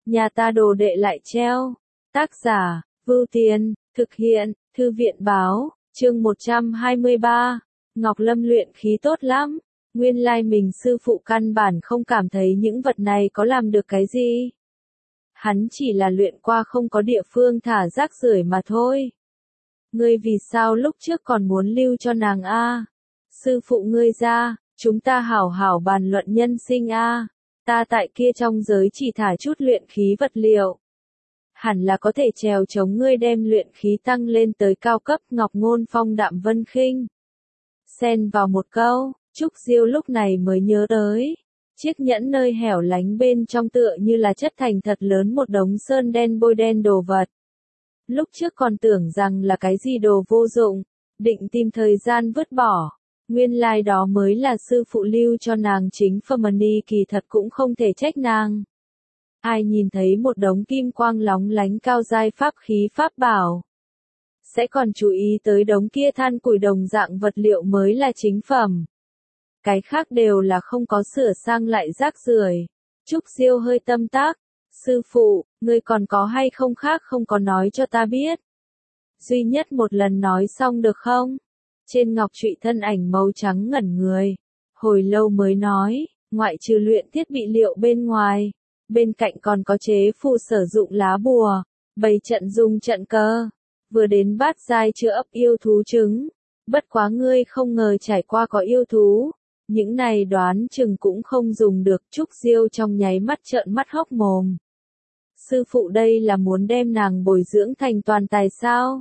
nhà ta đồ đệ lại treo. Tác giả, Vưu Tiền, thực hiện, Thư viện báo, chương 123. Ngọc Lâm luyện khí tốt lắm. Nguyên lai mình sư phụ căn bản không cảm thấy những vật này có làm được cái gì. Hắn chỉ là luyện qua không có địa phương thả rác rưởi mà thôi. Ngươi vì sao lúc trước còn muốn lưu cho nàng a? Sư phụ ngươi ra, chúng ta hảo hảo bàn luận nhân sinh a. Ta tại kia trong giới chỉ thả chút luyện khí vật liệu. Hẳn là có thể trèo chống ngươi đem luyện khí tăng lên tới cao cấp. Ngọc Ngôn phong đạm vân khinh. Xen vào một câu, Trúc Diêu lúc này mới nhớ tới. Chiếc nhẫn nơi hẻo lánh bên trong tựa như là chất thành thật lớn một đống sơn đen bôi đen đồ vật. Lúc trước còn tưởng rằng là cái gì đồ vô dụng, định tìm thời gian vứt bỏ. Nguyên lai đó mới là sư phụ lưu cho nàng chính phẩm ni, kỳ thật cũng không thể trách nàng. Ai nhìn thấy một đống kim quang lóng lánh cao giai pháp khí pháp bảo, sẽ còn chú ý tới đống kia than củi đồng dạng vật liệu mới là chính phẩm. Cái khác đều là không có sửa sang lại rác rưởi. Trúc Diêu hơi tâm tác. Sư phụ, ngươi còn có hay không khác không có nói cho ta biết. Duy nhất một lần nói xong được không? Trên ngọc trụy thân ảnh màu trắng ngẩn người. Hồi lâu mới nói, ngoại trừ luyện thiết bị liệu bên ngoài. Bên cạnh còn có chế phù sử dụng lá bùa. Bày trận dùng trận cơ. Vừa đến bát giai chưa ấp yêu thú trứng. Bất quá ngươi không ngờ trải qua có yêu thú. Những này đoán chừng cũng không dùng được. Trúc Diêu trong nháy mắt trợn mắt hốc mồm. Sư phụ đây là muốn đem nàng bồi dưỡng thành toàn tài sao?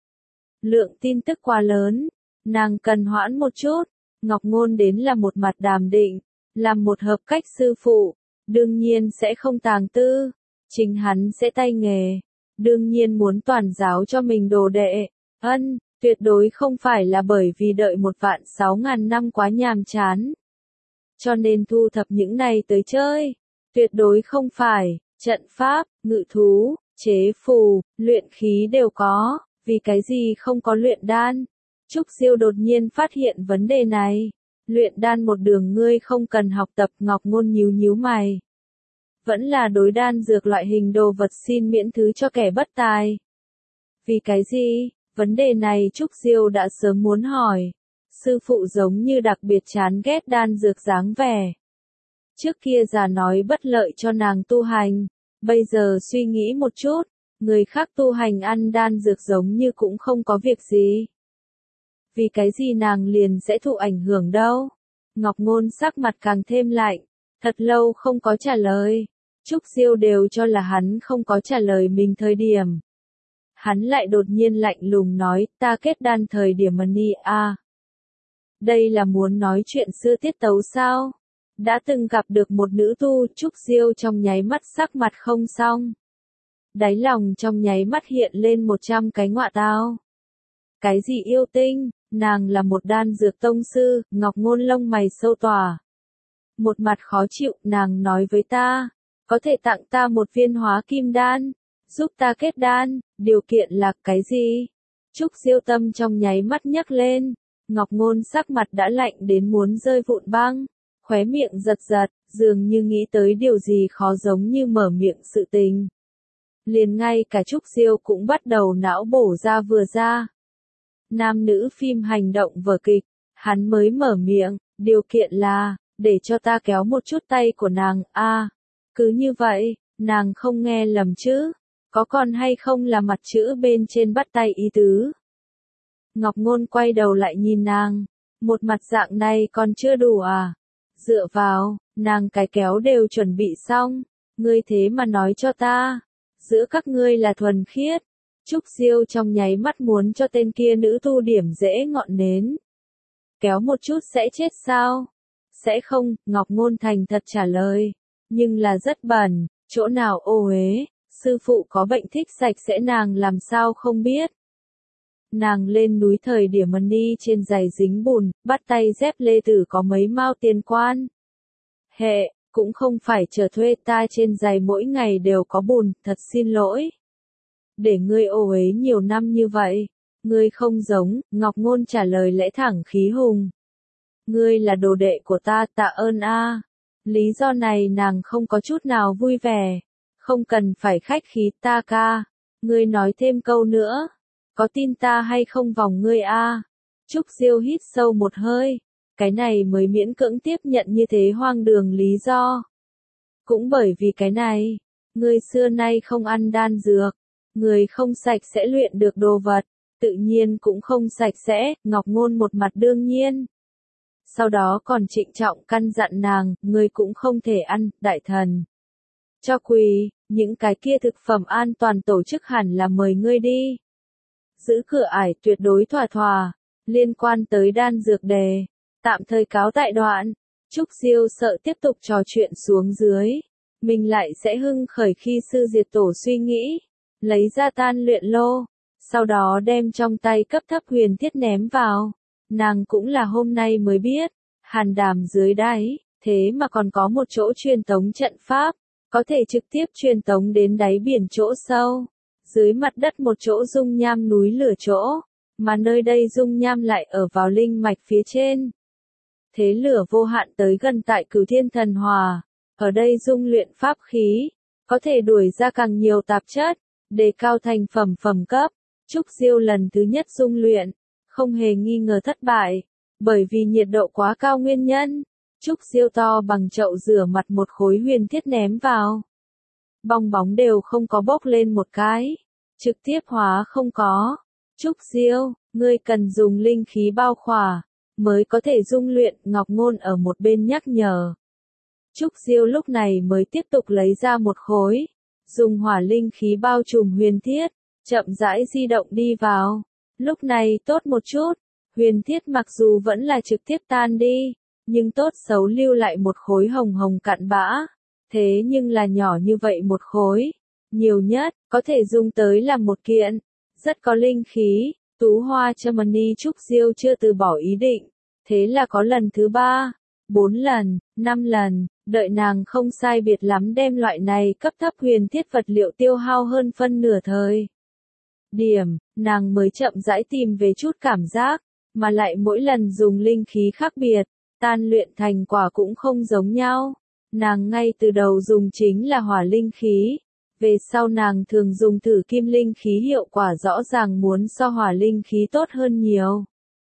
Lượng tin tức quá lớn, nàng cần hoãn một chút. Ngọc Ngôn đến là một mặt đàm định, làm một hợp cách sư phụ, đương nhiên sẽ không tàng tư, chính hắn sẽ tay nghề, đương nhiên muốn toàn giáo cho mình đồ đệ. Tuyệt đối không phải là bởi vì đợi 1.600.000 năm quá nhàm chán, cho nên thu thập những này tới chơi, tuyệt đối không phải. Trận pháp, ngự thú, chế phù, luyện khí đều có, vì cái gì không có luyện đan? Trúc Diêu đột nhiên phát hiện vấn đề này. Luyện đan một đường ngươi không cần học tập. Ngọc Ngôn nhíu nhíu mày. Vẫn là đối đan dược loại hình đồ vật xin miễn thứ cho kẻ bất tài. Vì cái gì? Vấn đề này Trúc Diêu đã sớm muốn hỏi. Sư phụ giống như đặc biệt chán ghét đan dược dáng vẻ. Trước kia già nói bất lợi cho nàng tu hành, bây giờ suy nghĩ một chút, người khác tu hành ăn đan dược giống như cũng không có việc gì. Vì cái gì nàng liền sẽ thụ ảnh hưởng đâu? Ngọc Ngôn sắc mặt càng thêm lạnh, thật lâu không có trả lời. Trúc Diêu đều cho là hắn không có trả lời mình thời điểm. Hắn lại đột nhiên lạnh lùng nói, ta kết đan thời điểm ni a. Đây là muốn nói chuyện xưa tiết tấu sao? Đã từng gặp được một nữ tu. Trúc Diêu trong nháy mắt sắc mặt không xong. Đáy lòng trong nháy mắt hiện lên 100 cái ngọa tao. Cái gì yêu tinh, nàng là một đan dược tông sư. Ngọc Ngôn lông mày sâu tỏa. Một mặt khó chịu, nàng nói với ta, có thể tặng ta một viên hóa kim đan, giúp ta kết đan, điều kiện là cái gì? Trúc Diêu tâm trong nháy mắt nhấc lên. Ngọc Ngôn sắc mặt đã lạnh đến muốn rơi vụn băng. Khóe miệng giật giật, dường như nghĩ tới điều gì khó giống như mở miệng sự tình. Liền ngay cả Trúc Diêu cũng bắt đầu não bổ ra vừa ra. Nam nữ phim hành động vở kịch, hắn mới mở miệng, điều kiện là, để cho ta kéo một chút tay của nàng, cứ như vậy, nàng không nghe lầm chứ, có còn hay không là mặt chữ bên trên bắt tay ý tứ. Ngọc Ngôn quay đầu lại nhìn nàng, một mặt dạng này còn chưa đủ à? Dựa vào, nàng cái kéo đều chuẩn bị xong, ngươi thế mà nói cho ta, giữa các ngươi là thuần khiết. Trúc Diêu trong nháy mắt muốn cho tên kia nữ tu điểm dễ ngọn nến. Kéo một chút sẽ chết sao? Sẽ không, Ngọc Ngôn thành thật trả lời, nhưng là rất bẩn, chỗ nào ô uế, sư phụ có bệnh thích sạch sẽ nàng làm sao không biết. Nàng lên núi thời điểm ni trên giày dính bùn, bắt tay dép lê tử có mấy mao tiền quan. Hệ, cũng không phải chờ thuê ta trên giày mỗi ngày đều có bùn, thật xin lỗi. Để ngươi ô uế nhiều năm như vậy, ngươi không giống. Ngọc Ngôn trả lời lẽ thẳng khí hùng. Ngươi là đồ đệ của ta, tạ ơn a. Lý do này nàng không có chút nào vui vẻ. Không cần phải khách khí ta ca. Ngươi nói thêm câu nữa. Có tin ta hay không vòng ngươi a? Trúc Diêu hít sâu một hơi. Cái này mới miễn cưỡng tiếp nhận như thế hoang đường lý do. Cũng bởi vì cái này, ngươi xưa nay không ăn đan dược, người không sạch sẽ luyện được đồ vật, tự nhiên cũng không sạch sẽ, Ngọc Ngôn một mặt đương nhiên. Sau đó còn trịnh trọng căn dặn nàng, ngươi cũng không thể ăn, đại thần. Cho quỳ, những cái kia thực phẩm an toàn tổ chức hẳn là mời ngươi đi. Giữ cửa ải tuyệt đối thỏa thỏa, liên quan tới đan dược đề, tạm thời cáo tại đoạn. Trúc Diêu sợ tiếp tục trò chuyện xuống dưới, mình lại sẽ hưng khởi khi sư diệt tổ suy nghĩ, lấy ra tan luyện lô, sau đó đem trong tay cấp thấp huyền thiết ném vào. Nàng cũng là hôm nay mới biết, hàn đàm dưới đáy, thế mà còn có một chỗ truyền tống trận pháp, có thể trực tiếp truyền tống đến đáy biển chỗ sâu, dưới mặt đất một chỗ dung nham núi lửa chỗ, mà nơi đây dung nham lại ở vào linh mạch phía trên. Thế lửa vô hạn tới gần tại Cửu Thiên Thần Hòa, ở đây dung luyện pháp khí, có thể đuổi ra càng nhiều tạp chất, đề cao thành phẩm cấp. Trúc Diêu lần thứ nhất dung luyện, không hề nghi ngờ thất bại, bởi vì nhiệt độ quá cao nguyên nhân. Trúc Diêu to bằng chậu rửa mặt một khối huyền thiết ném vào. Bong bóng đều không có bốc lên một cái, trực tiếp hóa không có. Trúc Diêu, ngươi cần dùng linh khí bao khỏa, mới có thể dung luyện, Ngọc Ngôn ở một bên nhắc nhở. Trúc Diêu lúc này mới tiếp tục lấy ra một khối, dùng hỏa linh khí bao trùm huyền thiết, chậm rãi di động đi vào. Lúc này tốt một chút, huyền thiết mặc dù vẫn là trực tiếp tan đi, nhưng tốt xấu lưu lại một khối hồng hồng cặn bã. Thế nhưng là nhỏ như vậy một khối, nhiều nhất, có thể dùng tới làm một kiện, rất có linh khí. Tú Hoa Germany Trúc Diêu chưa từ bỏ ý định, thế là có lần thứ 3, 4 lần, 5 lần, đợi nàng không sai biệt lắm đem loại này cấp thấp huyền thiết vật liệu tiêu hao hơn phân nửa thời điểm, nàng mới chậm rãi tìm về chút cảm giác, mà lại mỗi lần dùng linh khí khác biệt, tan luyện thành quả cũng không giống nhau. Nàng ngay từ đầu dùng chính là hỏa linh khí, về sau nàng thường dùng thử kim linh khí, hiệu quả rõ ràng muốn so hỏa linh khí tốt hơn nhiều.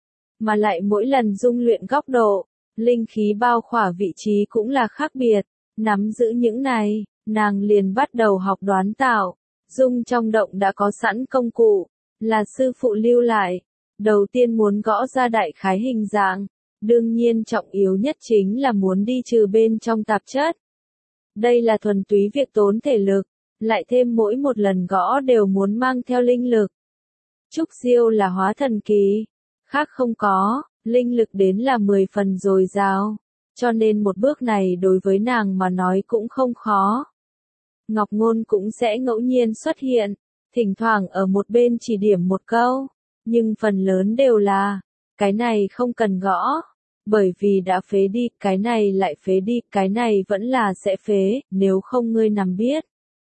Mà lại mỗi lần dung luyện góc độ, linh khí bao khỏa vị trí cũng là khác biệt. Nắm giữ những này, nàng liền bắt đầu học đoán tạo. Dung trong động đã có sẵn công cụ, là sư phụ lưu lại. Đầu tiên muốn gõ ra đại khái hình dạng, đương nhiên trọng yếu nhất chính là muốn đi trừ bên trong tạp chất. Đây là thuần túy việc tốn thể lực, lại thêm mỗi một lần gõ đều muốn mang theo linh lực. Trúc Diêu là hóa thần kỳ, khác không có, linh lực đến là 10 phần dồi dào, cho nên một bước này đối với nàng mà nói cũng không khó. Ngọc Ngôn cũng sẽ ngẫu nhiên xuất hiện, thỉnh thoảng ở một bên chỉ điểm một câu, nhưng phần lớn đều là, cái này không cần gõ, bởi vì đã phế đi, cái này lại phế đi, cái này vẫn là sẽ phế, nếu không ngươi nằm biết.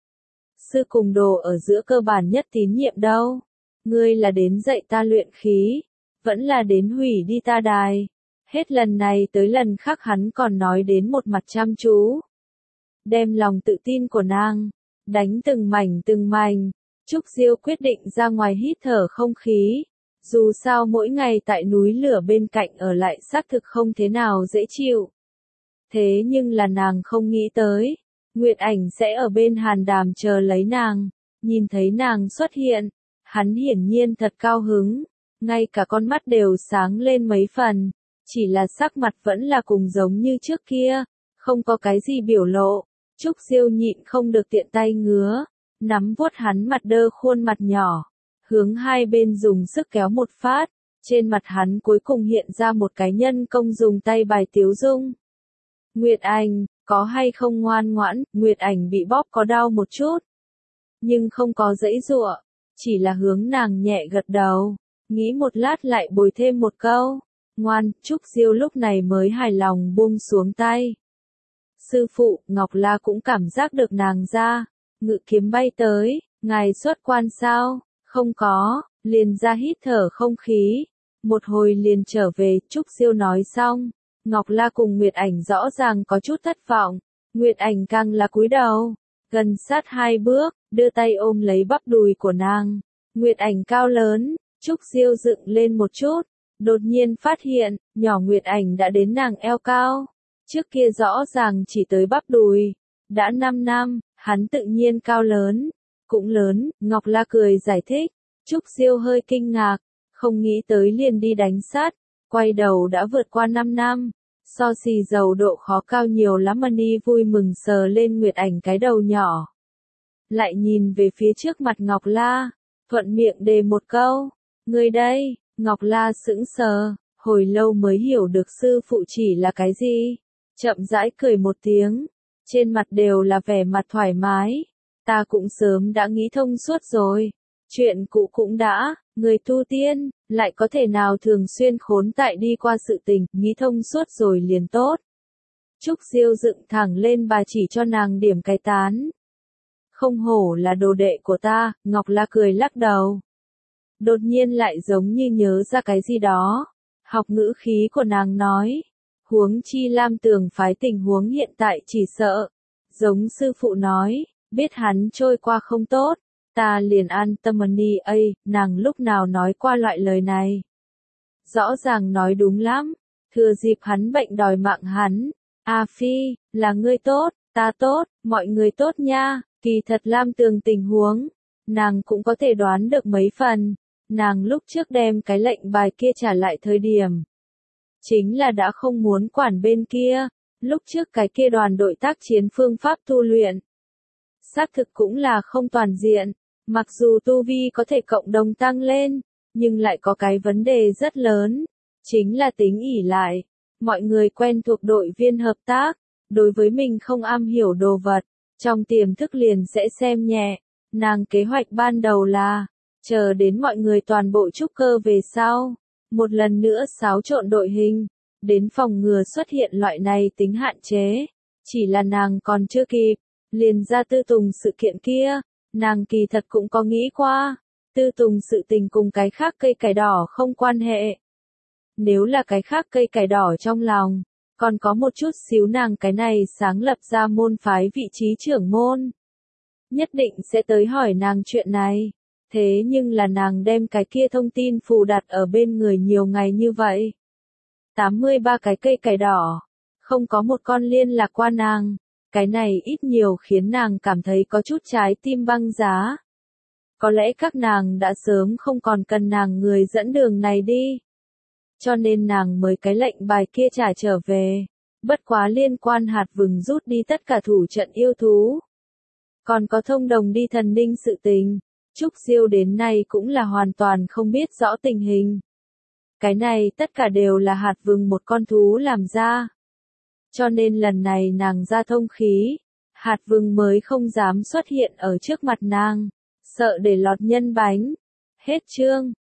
Sư cùng đồ ở giữa cơ bản nhất tín nhiệm đâu, ngươi là đến dạy ta luyện khí, vẫn là đến hủy đi ta đài. Hết lần này tới lần khác hắn còn nói đến một mặt chăm chú. Đem lòng tự tin của nàng, đánh từng mảnh. Trúc Diêu quyết định ra ngoài hít thở không khí. Dù sao mỗi ngày tại núi lửa bên cạnh ở lại xác thực không thế nào dễ chịu. Thế nhưng là nàng không nghĩ tới, Nguyệt Ảnh sẽ ở bên hàn đàm chờ lấy nàng. Nhìn thấy nàng xuất hiện, hắn hiển nhiên thật cao hứng, ngay cả con mắt đều sáng lên mấy phần, chỉ là sắc mặt vẫn là cùng giống như trước kia, không có cái gì biểu lộ. Trúc Diêu nhịn không được tiện tay ngứa, nắm vuốt hắn mặt đơ khuôn mặt nhỏ, hướng hai bên dùng sức kéo một phát, trên mặt hắn cuối cùng hiện ra một cái nhân công dùng tay bài tiếu dung. Nguyệt Ảnh, có hay không ngoan ngoãn? Nguyệt Ảnh bị bóp có đau một chút, nhưng không có giãy giụa, chỉ là hướng nàng nhẹ gật đầu, nghĩ một lát lại bồi thêm một câu, ngoan. Trúc Diêu lúc này mới hài lòng buông xuống tay. Sư phụ, Ngọc La cũng cảm giác được nàng ra, ngự kiếm bay tới, ngài xuất quan sao? Không có, liền ra hít thở không khí, một hồi liền trở về. Trúc Diêu nói xong, Ngọc La cùng Nguyệt Ảnh rõ ràng có chút thất vọng, Nguyệt Ảnh càng là cúi đầu, gần sát 2 bước, đưa tay ôm lấy bắp đùi của nàng. Nguyệt Ảnh cao lớn, Trúc Diêu dựng lên một chút, đột nhiên phát hiện, nhỏ Nguyệt Ảnh đã đến nàng eo cao. Trước kia rõ ràng chỉ tới bắp đùi. Đã 5 năm, hắn tự nhiên cao lớn, cũng lớn, Ngọc La cười giải thích. Trúc Diêu hơi kinh ngạc, không nghĩ tới liền đi đánh sát, quay đầu đã vượt qua 5 năm. So xì dầu độ khó cao nhiều lắm. Mani vui mừng sờ lên Nguyệt Ảnh cái đầu nhỏ. Lại nhìn về phía trước mặt Ngọc La, thuận miệng đề một câu, người đây. Ngọc La sững sờ, hồi lâu mới hiểu được sư phụ chỉ là cái gì. Chậm rãi cười một tiếng, trên mặt đều là vẻ mặt thoải mái. Ta cũng sớm đã nghĩ thông suốt rồi. Chuyện cũ cũng đã, người tu tiên, lại có thể nào thường xuyên khốn tại đi qua sự tình, nghĩ thông suốt rồi liền tốt. Trúc Diêu dựng thẳng lên bà chỉ cho nàng điểm cái tán. Không hổ là đồ đệ của ta, Ngọc La cười lắc đầu. Đột nhiên lại giống như nhớ ra cái gì đó. Học ngữ khí của nàng nói. Huống chi Lam Tường phái tình huống hiện tại chỉ sợ. Giống sư phụ nói, biết hắn trôi qua không tốt. Ta liền an tâm. Mani ấy, nàng lúc nào nói qua loại lời này. Rõ ràng nói đúng lắm. Thừa dịp hắn bệnh đòi mạng hắn. A Phi, là ngươi tốt, ta tốt, mọi người tốt nha. Kỳ thật Lam Tường tình huống, nàng cũng có thể đoán được mấy phần. Nàng lúc trước đem cái lệnh bài kia trả lại thời điểm. Chính là đã không muốn quản bên kia. Lúc trước cái kia đoàn đội tác chiến phương pháp tu luyện. Xác thực cũng là không toàn diện. Mặc dù tu vi có thể cộng đồng tăng lên, nhưng lại có cái vấn đề rất lớn. Chính là tính ỷ lại. Mọi người quen thuộc đội viên hợp tác. Đối với mình không am hiểu đồ vật. Trong tiềm thức liền sẽ xem nhẹ. Nàng kế hoạch ban đầu là, chờ đến mọi người toàn bộ trúc cơ về sau. Một lần nữa xáo trộn đội hình. Đến phòng ngừa xuất hiện loại này tính hạn chế. Chỉ là nàng còn chưa kịp. Liền ra Tư Tùng sự kiện kia. Nàng kỳ thật cũng có nghĩ qua. Tư Tùng sự tình cùng cái khác cây cải đỏ không quan hệ. Nếu là cái khác cây cải đỏ trong lòng. Còn có một chút xíu nàng cái này sáng lập ra môn phái vị trí trưởng môn. Nhất định sẽ tới hỏi nàng chuyện này. Thế nhưng là nàng đem cái kia thông tin phù đặt ở bên người nhiều ngày như vậy. 83 cái cây cải đỏ. Không có một con liên lạc qua nàng. Cái này ít nhiều khiến nàng cảm thấy có chút trái tim băng giá. Có lẽ các nàng đã sớm không còn cần nàng người dẫn đường này đi. Cho nên nàng mới cái lệnh bài kia trả trở về. Bất quá liên quan hạt vừng rút đi tất cả thủ trận yêu thú. Còn có thông đồng đi thần ninh sự tình. Trúc Diêu đến nay cũng là hoàn toàn không biết rõ tình hình. Cái này tất cả đều là hạt vừng một con thú làm ra. Cho nên lần này nàng ra thông khí. Hạt vừng mới không dám xuất hiện ở trước mặt nàng. Sợ để lọt nhân bánh. Hết chương.